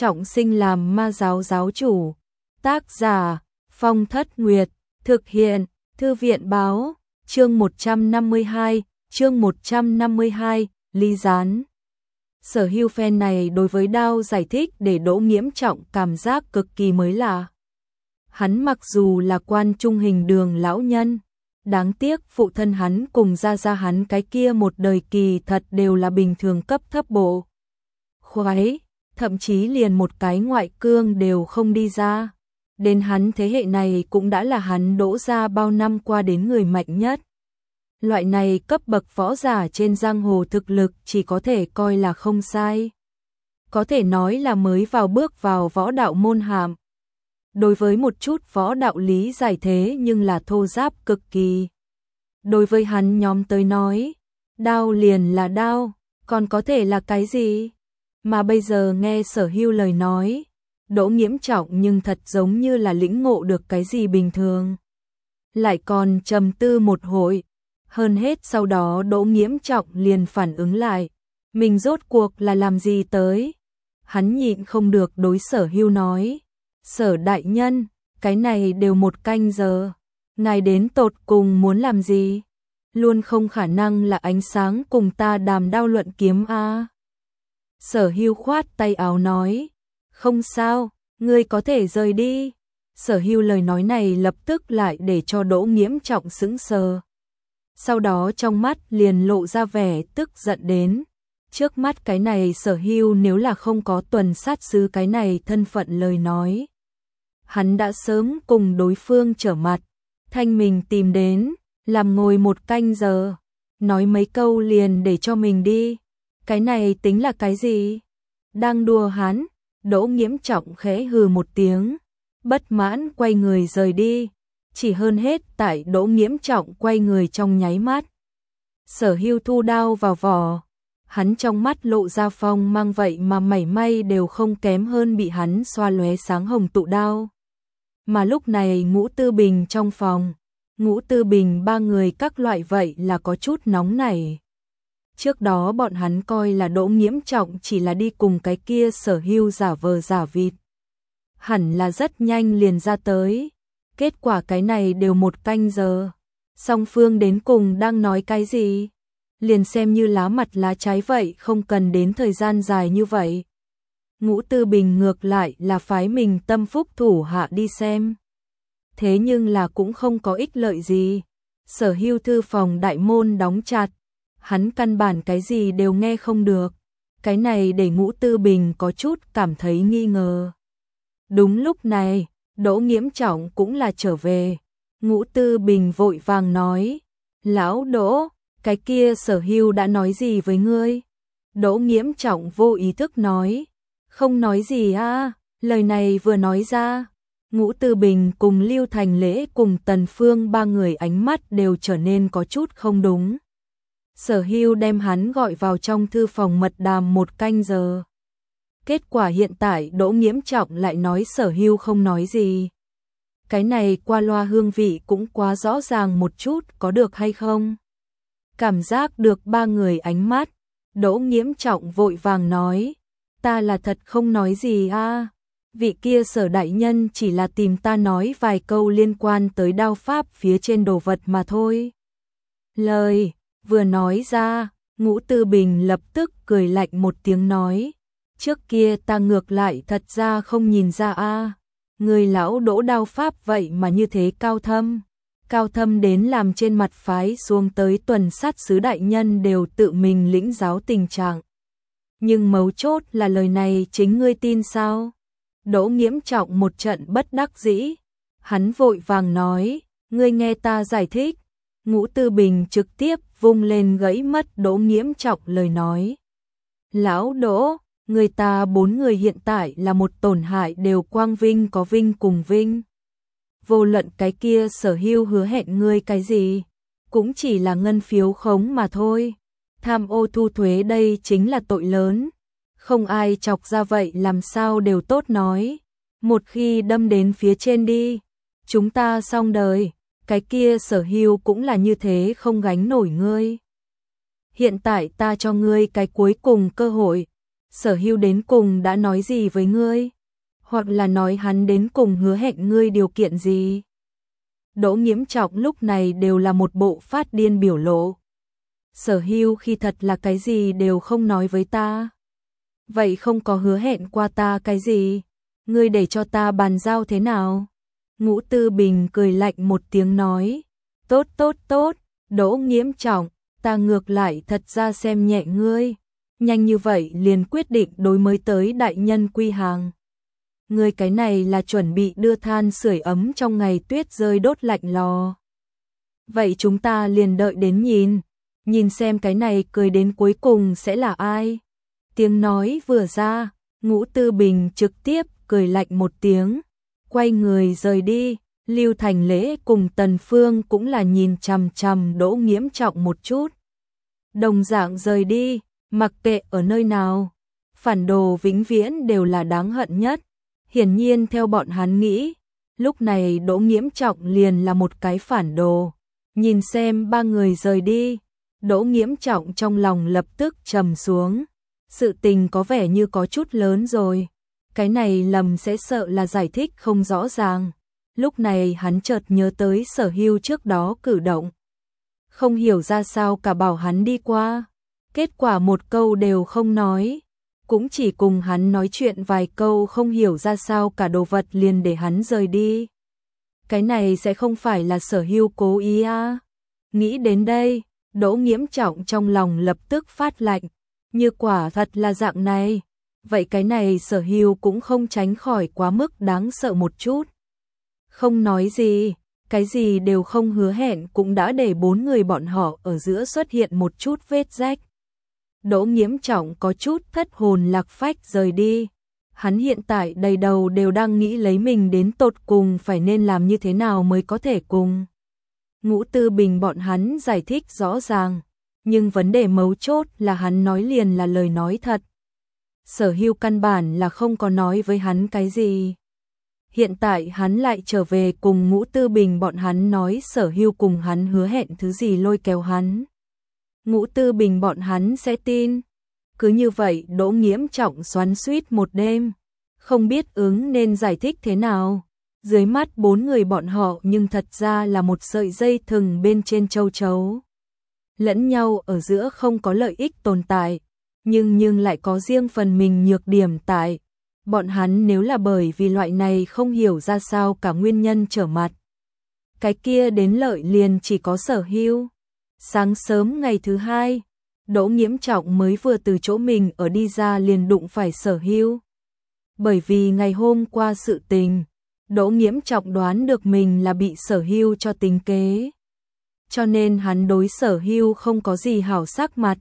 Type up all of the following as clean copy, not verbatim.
trọng sinh làm ma giáo giáo chủ. Tác giả Phong Thất Nguyệt, thực hiện Thư viện báo, chương 152, Ly Gián. Sở Hưu fan này đối với Đao giải thích để Đỗ Nghiễm Trọng cảm giác cực kỳ mới lạ. Hắn mặc dù là quan trung hình đường lão nhân, đáng tiếc phụ thân hắn cùng gia gia hắn cái kia một đời kỳ thật đều là bình thường cấp thấp bộ khoái, thậm chí liền một cái ngoại cương đều không đi ra. Đến hắn thế hệ này cũng đã là hắn Đỗ gia bao năm qua đến người mạnh nhất. Loại này cấp bậc võ giả trên giang hồ thực lực chỉ có thể coi là không sai. Có thể nói là mới bước vào võ đạo môn hàm. Đối với một chút võ đạo lý giải thế nhưng là thô giáp cực kỳ. Đối với hắn nhóm tới nói, đao liền là đao, còn có thể là cái gì? Mà bây giờ nghe Sở Hưu lời nói, Đỗ Nghiễm Trọng nhưng thật giống như là lĩnh ngộ được cái gì bình thường. Lại còn trầm tư một hồi, hơn hết sau đó Đỗ Nghiễm Trọng liền phản ứng lại, mình rốt cuộc là làm gì tới? Hắn nhịn không được đối Sở Hưu nói, Sở đại nhân, cái này đều 1 canh giờ, ngài đến tột cùng muốn làm gì? Luôn không khả năng là ánh sáng cùng ta đàm đao luận kiếm a. Sở Hưu khoát tay áo nói, không sao, ngươi có thể rời đi. Sở Hưu lời nói này lập tức lại để cho Đỗ Nghiễm Trọng sững sờ. Sau đó trong mắt liền lộ ra vẻ tức giận đến. Trước mắt cái này Sở Hưu nếu là không có tuần sát sứ cái này thân phận lời nói, hắn đã sớm cùng đối phương trở mặt, thanh mình tìm đến, làm ngồi 1 canh giờ, nói mấy câu liền để cho mình đi. Cái này tính là cái gì? Đang đùa hắn. Đỗ Nghiễm Trọng khẽ hừ một tiếng, bất mãn quay người rời đi. Chỉ hơn hết tại Đỗ Nghiễm Trọng quay người trong nháy mắt, Sở Hưu thu đao vào vỏ, hắn trong mắt lộ ra phong mang vậy mà mảy may đều không kém hơn bị hắn xoa lóe sáng hồng tụ đao. Mà lúc này Ngũ Tư Bình trong phòng, Ngũ Tư Bình 3 người các loại vậy là có chút nóng nảy. Trước đó bọn hắn coi là Đỗ Nghiễm Trọng chỉ là đi cùng cái kia Sở Hưu giả vờ giả vịt, hẳn là rất nhanh liền ra tới. Kết quả cái này đều 1 canh giờ, song phương đến cùng đang nói cái gì? Liền xem như lá mặt lá trái vậy, không cần đến thời gian dài như vậy. Ngũ Tư Bình ngược lại là phái mình tâm phúc thủ hạ đi xem. Thế nhưng là cũng không có ích lợi gì. Sở Hưu thư phòng đại môn đóng chặt, hắn căn bản cái gì đều nghe không được. Cái này để Ngũ Tư Bình có chút cảm thấy nghi ngờ. Đúng lúc này, Đỗ Nghiễm Trọng cũng là trở về. Ngũ Tư Bình vội vàng nói, lão Đỗ, cái kia Sở Hưu đã nói gì với ngươi? Đỗ Nghiễm Trọng vô ý thức nói, không nói gì a. Lời này vừa nói ra, Ngũ Tư Bình cùng Lưu Thành Lễ cùng Tần Phương 3 người ánh mắt đều trở nên có chút không đúng. Sở Hưu đem hắn gọi vào trong thư phòng mật đàm 1 canh giờ. Kết quả hiện tại Đỗ Nghiễm Trọng lại nói Sở Hưu không nói gì. Cái này qua loa hương vị cũng quá rõ ràng một chút, có được hay không? Cảm giác được 3 người ánh mắt, Đỗ Nghiễm Trọng vội vàng nói, ta là thật không nói gì a. Vị kia Sở đại nhân chỉ là tìm ta nói vài câu liên quan tới đao pháp phía trên đồ vật mà thôi. Lời vừa nói ra, Ngũ Tư Bình lập tức cười lạnh một tiếng nói, trước kia ta ngược lại thật ra không nhìn ra a. Người lão Đỗ đao pháp vậy mà như thế cao thâm đến làm trên mặt phái xuống tới tuần sát sứ đại nhân đều tự mình lĩnh giáo tình trạng. Nhưng mấu chốt là lời này chính ngươi tin sao? Đỗ Nghiễm Trọng một trận bất đắc dĩ, hắn vội vàng nói, ngươi nghe ta giải thích. Ngũ Tư Bình trực tiếp vung lên gãy mất Đỗ Nghiễm Trọng lời nói. Lão Đỗ, người ta 4 người hiện tại là một tổn hại đều quang vinh có vinh cùng vinh. Vô luận cái kia Sở Hưu hứa hẹn ngươi cái gì, cũng chỉ là ngân phiếu khống mà thôi. Tham ô thu thuế đây chính là tội lớn. Không ai chọc ra vậy làm sao đều tốt nói. Một khi đâm đến phía trên đi, chúng ta xong đời. Cái kia Sở Hưu cũng là như thế, không gánh nổi ngươi. Hiện tại ta cho ngươi cái cuối cùng cơ hội. Sở Hưu đến cùng đã nói gì với ngươi? Hoặc là nói hắn đến cùng hứa hẹn ngươi điều kiện gì? Đỗ Nghiễm Trọng lúc này đều là một bộ phát điên biểu lộ. Sở Hưu khi thật là cái gì đều không nói với ta. Vậy không có hứa hẹn qua ta cái gì? Ngươi để cho ta bàn giao thế nào? Ngũ Tư Bình cười lạnh một tiếng nói. Tốt tốt tốt, Đỗ Nghiễm Trọng, ta ngược lại thật ra xem nhẹ ngươi. Nhanh như vậy liền quyết định đối mới tới đại nhân quy hàng. Ngươi cái này là chuẩn bị đưa than sưởi ấm trong ngày tuyết rơi đốt lạnh lò. Vậy chúng ta liền đợi đến nhìn xem cái này cười đến cuối cùng sẽ là ai. Tiếng nói vừa ra, Ngũ Tư Bình trực tiếp cười lạnh một tiếng, quay người rời đi. Lưu Thành Lễ cùng Tần Phương cũng là nhìn chằm chằm Đỗ Nghiễm Trọng một chút. Đồng dạng rời đi, mặc kệ ở nơi nào, phản đồ vĩnh viễn đều là đáng hận nhất. Hiển nhiên theo bọn hắn nghĩ, lúc này Đỗ Nghiễm Trọng liền là một cái phản đồ. Nhìn xem ba người rời đi, Đỗ Nghiễm Trọng trong lòng lập tức trầm xuống. Sự tình có vẻ như có chút lớn rồi. Cái này lầm sẽ sợ là giải thích không rõ ràng. Lúc này hắn chợt nhớ tới Sở Hưu trước đó cử động. Không hiểu ra sao cả bảo hắn đi qua. Kết quả một câu đều không nói. Cũng chỉ cùng hắn nói chuyện vài câu không hiểu ra sao cả đồ vật liền để hắn rời đi. Cái này sẽ không phải là Sở Hưu cố ý à? Nghĩ đến đây, Đỗ Nghiễm Trọng trong lòng lập tức phát lạnh. Như quả thật là dạng này, vậy cái này Sở Hưu cũng không tránh khỏi quá mức đáng sợ một chút. Không nói gì, cái gì đều không hứa hẹn cũng đã để bốn người bọn họ ở giữa xuất hiện một chút vết rách. Đỗ Nghiễm Trọng có chút thất hồn lạc phách rời đi. Hắn hiện tại đầy đầu đều đang nghĩ lấy mình đến tột cùng phải nên làm như thế nào mới có thể cùng Ngũ Tư Bình bọn hắn giải thích rõ ràng. Nhưng vấn đề mấu chốt là hắn nói liền là lời nói thật. Sở Hưu căn bản là không có nói với hắn cái gì. Hiện tại hắn lại trở về cùng Ngũ Tư Bình bọn hắn nói Sở Hưu cùng hắn hứa hẹn thứ gì lôi kéo hắn. Ngũ Tư Bình bọn hắn sẽ tin. Cứ như vậy Đỗ Nghiễm Trọng xoắn xuýt một đêm. Không biết ứng nên giải thích thế nào. Dưới mắt bốn người bọn họ nhưng thật ra là một sợi dây thừng bên trên châu chấu. Lẫn nhau ở giữa không có lợi ích tồn tại, nhưng lại có riêng phần mình nhược điểm tại. Bọn hắn nếu là bởi vì loại này không hiểu ra sao cả nguyên nhân trở mặt. Cái kia đến lợi liền chỉ có Sở Hưu. Sáng sớm ngày thứ hai, Đỗ Nghiễm Trọng mới vừa từ chỗ mình ở đi ra liền đụng phải Sở Hưu. Bởi vì ngày hôm qua sự tình, Đỗ Nghiễm Trọng đoán được mình là bị Sở Hưu cho tính kế. Cho nên hắn đối Sở Hưu không có gì hảo sắc mặt.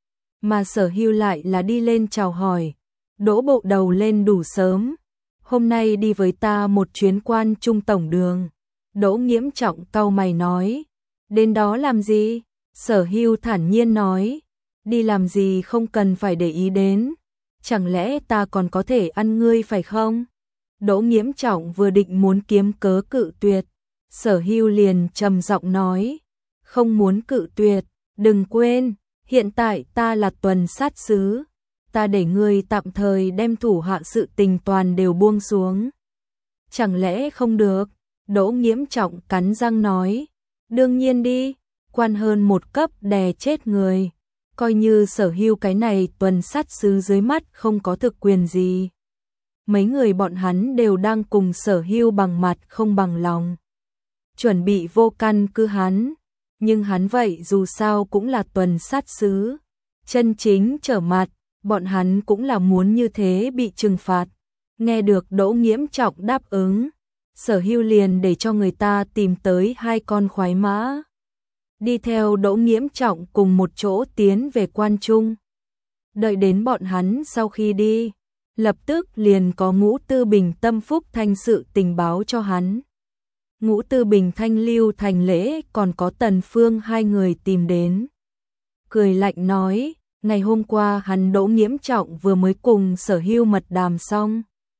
Mà Sở Hưu lại là đi lên chào hỏi. Đỗ bộ đầu lên đủ sớm. Hôm nay đi với ta một chuyến Quan Trung tổng đường. Đỗ Nghiễm Trọng cau mày nói. Đến đó làm gì? Sở Hưu thản nhiên nói. Đi làm gì không cần phải để ý đến. Chẳng lẽ ta còn có thể ăn ngươi phải không? Đỗ Nghiễm Trọng vừa định muốn kiếm cớ cự tuyệt. Sở Hưu liền trầm giọng nói. Không muốn cự tuyệt, đừng quên, hiện tại ta là tuần sát sứ. Ta để ngươi tạm thời đem thủ hạ sự tình toàn đều buông xuống. Chẳng lẽ không được? Đỗ Nghiễm Trọng cắn răng nói. Đương nhiên đi, quan hơn một cấp đè chết người. Coi như Sở Hưu cái này tuần sát sứ dưới mắt không có thực quyền gì. Mấy người bọn hắn đều đang cùng Sở Hưu bằng mặt không bằng lòng. Chuẩn bị vô căn cứ hắn. Nhưng hắn vậy dù sao cũng là tuần sát sứ. Chân chính trở mặt, bọn hắn cũng là muốn như thế bị trừng phạt. Nghe được Đỗ Nghiễm Trọng đáp ứng, Sở Hưu liền để cho người ta tìm tới 2 con khoái mã. Đi theo Đỗ Nghiễm Trọng cùng một chỗ tiến về Quan Trung. Đợi đến bọn hắn sau khi đi, lập tức liền có Ngũ Tư Bình tâm phúc thanh sự tình báo cho hắn. Ngũ Tư Bình Thanh Lưu Thành Lễ còn có Tần Phương 2 người tìm đến. Cười lạnh nói, ngày hôm qua hắn Đỗ Nghiễm Trọng vừa mới cùng Sở Hưu mật đàm xong.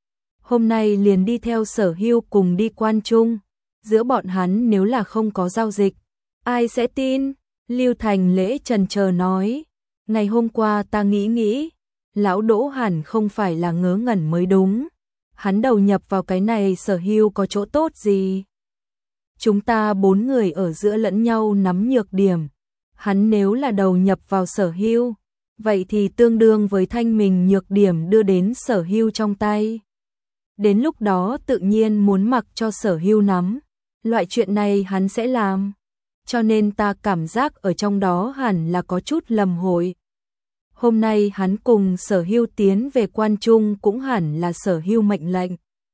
Hôm nay liền đi theo Sở Hưu cùng đi Quan Trung. Giữa bọn hắn nếu là không có giao dịch, ai sẽ tin? Lưu Thành Lễ chần chờ nói, ngày hôm qua ta nghĩ, Lão Đỗ hẳn không phải là ngớ ngẩn mới đúng. Hắn đầu nhập vào cái này Sở Hưu có chỗ tốt gì? Chúng ta 4 người ở giữa lẫn nhau nắm nhược điểm. Hắn nếu là đầu nhập vào Sở Hưu, vậy thì tương đương với thanh mình nhược điểm đưa đến Sở Hưu trong tay. Đến lúc đó tự nhiên muốn mặc cho Sở Hưu nắm. Loại chuyện này hắn sẽ làm. Cho nên ta cảm giác ở trong đó hẳn là có chút lầm hội. Hôm nay hắn cùng Sở Hưu tiến về Quan Trung cũng hẳn là Sở Hưu mệnh lệnh.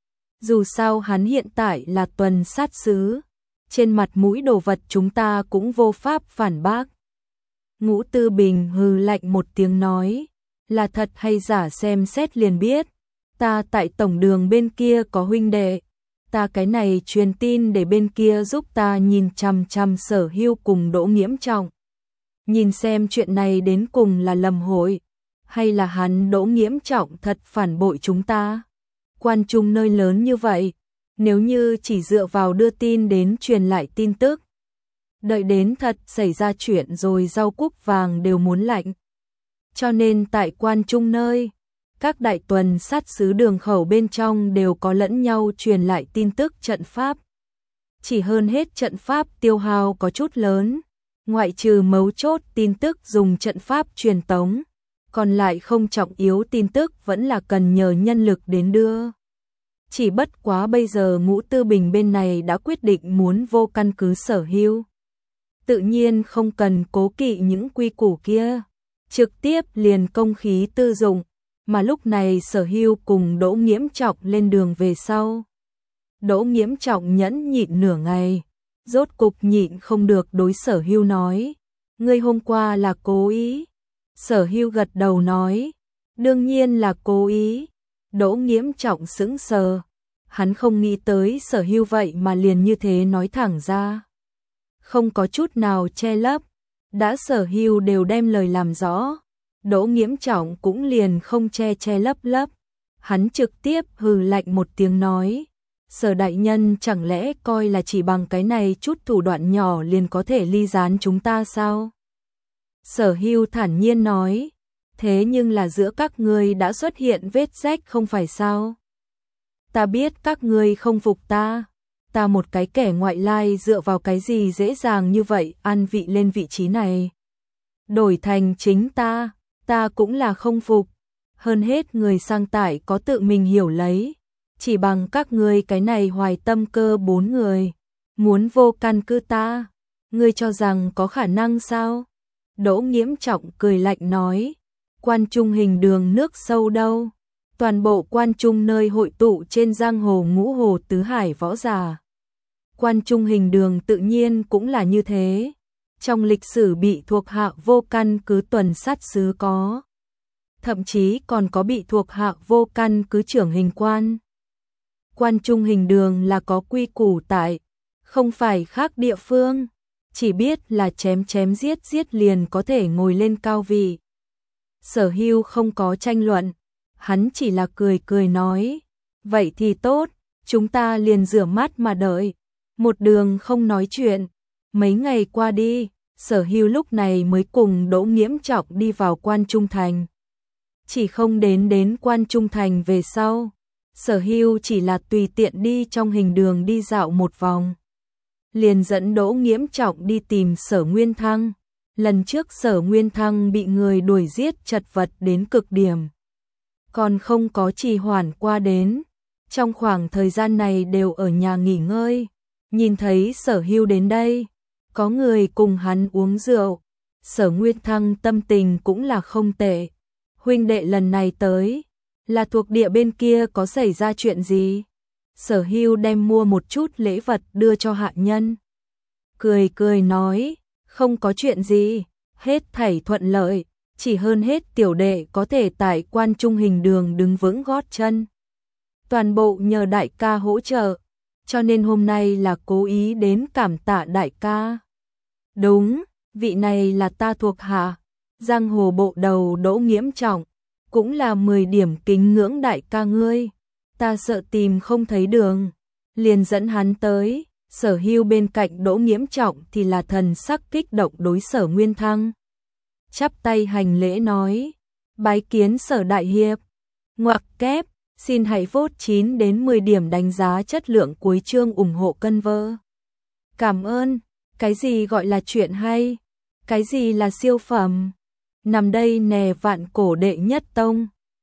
Dù sao hắn hiện tại là tuần sát sứ, trên mặt mũi đồ vật chúng ta cũng vô pháp phản bác. Ngũ Tư Bình hừ lạnh một tiếng nói, là thật hay giả xem xét liền biết. Ta tại tổng đường bên kia có huynh đệ, ta cái này truyền tin để bên kia giúp ta nhìn chằm chằm Sở Hưu cùng Đỗ Nghiễm Trọng. Nhìn xem chuyện này đến cùng là lầm hội, hay là hắn Đỗ Nghiễm Trọng thật phản bội chúng ta. Quan Trung nơi lớn như vậy, nếu như chỉ dựa vào đưa tin đến truyền lại tin tức, đợi đến thật xảy ra chuyện rồi rau cúc vàng đều muốn lạnh. Cho nên tại Quan Trung nơi, các đại tuần sát sứ đường khẩu bên trong đều có lẫn nhau truyền lại tin tức trận pháp. Chỉ hơn hết trận pháp tiêu hao có chút lớn, ngoại trừ mấu chốt tin tức dùng trận pháp truyền tống, còn lại không trọng yếu tin tức vẫn là cần nhờ nhân lực đến đưa. Chỉ bất quá bây giờ Ngũ Tư Bình bên này đã quyết định muốn vô căn cứ Sở Hưu. Tự nhiên không cần cố kỵ những quy củ kia, trực tiếp liền công khí tư dụng, mà lúc này Sở Hưu cùng Đỗ Nghiễm Trọng lên đường về sau. Đỗ Nghiễm Trọng nhẫn nhịn nửa ngày, rốt cục nhịn không được đối Sở Hưu nói, ngươi hôm qua là cố ý. Sở Hưu gật đầu nói, đương nhiên là cố ý. Đỗ Nghiễm Trọng sững sờ, hắn không nghĩ tới Sở Hưu vậy mà liền như thế nói thẳng ra. Không có chút nào che lấp, đã Sở Hưu đều đem lời làm rõ, Đỗ Nghiễm Trọng cũng liền không che lấp. Hắn trực tiếp hừ lạnh một tiếng nói, Sở đại nhân chẳng lẽ coi là chỉ bằng cái này chút thủ đoạn nhỏ liền có thể ly gián chúng ta sao? Sở Hưu thản nhiên nói, thế nhưng là giữa các ngươi đã xuất hiện vết rách không phải sao? Ta biết các ngươi không phục ta một cái kẻ ngoại lai dựa vào cái gì dễ dàng như vậy ăn vị lên vị trí này. Đổi thành chính ta cũng là không phục. Hơn hết người sang tải có tự mình hiểu lấy, chỉ bằng các ngươi cái này hoài tâm cơ 4 người, muốn vô căn cứ ta, ngươi cho rằng có khả năng sao? Đỗ Nghiễm Trọng cười lạnh nói, Quan Trung hình đường nước sâu đâu, toàn bộ Quan Trung nơi hội tụ trên giang hồ ngũ hồ tứ hải võ giả. Quan Trung hình đường tự nhiên cũng là như thế, trong lịch sử bị thuộc hạ vô căn cứ tuần sát sứ có, thậm chí còn có bị thuộc hạ vô căn cứ trưởng hình quan. Quan Trung hình đường là có quy củ tại, không phải khác địa phương, chỉ biết là chém giết liền có thể ngồi lên cao vị. Sở Hưu không có tranh luận, hắn chỉ là cười nói, vậy thì tốt, chúng ta liền rửa mắt mà đợi. Một đường không nói chuyện, mấy ngày qua đi, Sở Hưu lúc này mới cùng Đỗ Nghiễm Trọng đi vào Quan Trung Thành. Chỉ không đến Quan Trung Thành về sau, Sở Hưu chỉ là tùy tiện đi trong hình đường đi dạo một vòng. Liền dẫn Đỗ Nghiễm Trọng đi tìm Sở Nguyên Thăng. Lần trước Sở Nguyên Thăng bị người đuổi giết chật vật đến cực điểm, còn không có trì hoãn qua đến. Trong khoảng thời gian này đều ở nhà nghỉ ngơi. Nhìn thấy Sở Hưu đến đây, có người cùng hắn uống rượu, Sở Nguyên Thăng tâm tình cũng là không tệ. Huynh đệ lần này tới, là thuộc địa bên kia có xảy ra chuyện gì? Sở Hưu đem mua một chút lễ vật đưa cho hạ nhân. Cười nói, không có chuyện gì, hết thảy thuận lợi, chỉ hơn hết tiểu đệ có thể tại Quan Trung hình đường đứng vững gót chân. Toàn bộ nhờ đại ca hỗ trợ, cho nên hôm nay là cố ý đến cảm tạ đại ca. Đúng, vị này là ta thuộc hạ, giang hồ bộ đầu Đỗ Nghiễm Trọng, cũng là 10 điểm kính ngưỡng đại ca ngươi. Ta sợ tìm không thấy đường, liền dẫn hắn tới. Sở Hưu bên cạnh Đỗ Nghiễm Trọng thì là thần sắc kích động đối Sở Nguyên Thăng. Chắp tay hành lễ nói, Bái kiến Sở đại hiệp. Ngoặc kép, xin hãy vote 9 đến 10 điểm đánh giá chất lượng cuối chương ủng hộ cân vơ. Cảm ơn. Cái gì gọi là chuyện hay? Cái gì là siêu phẩm? Nằm đây nè vạn cổ đệ nhất tông.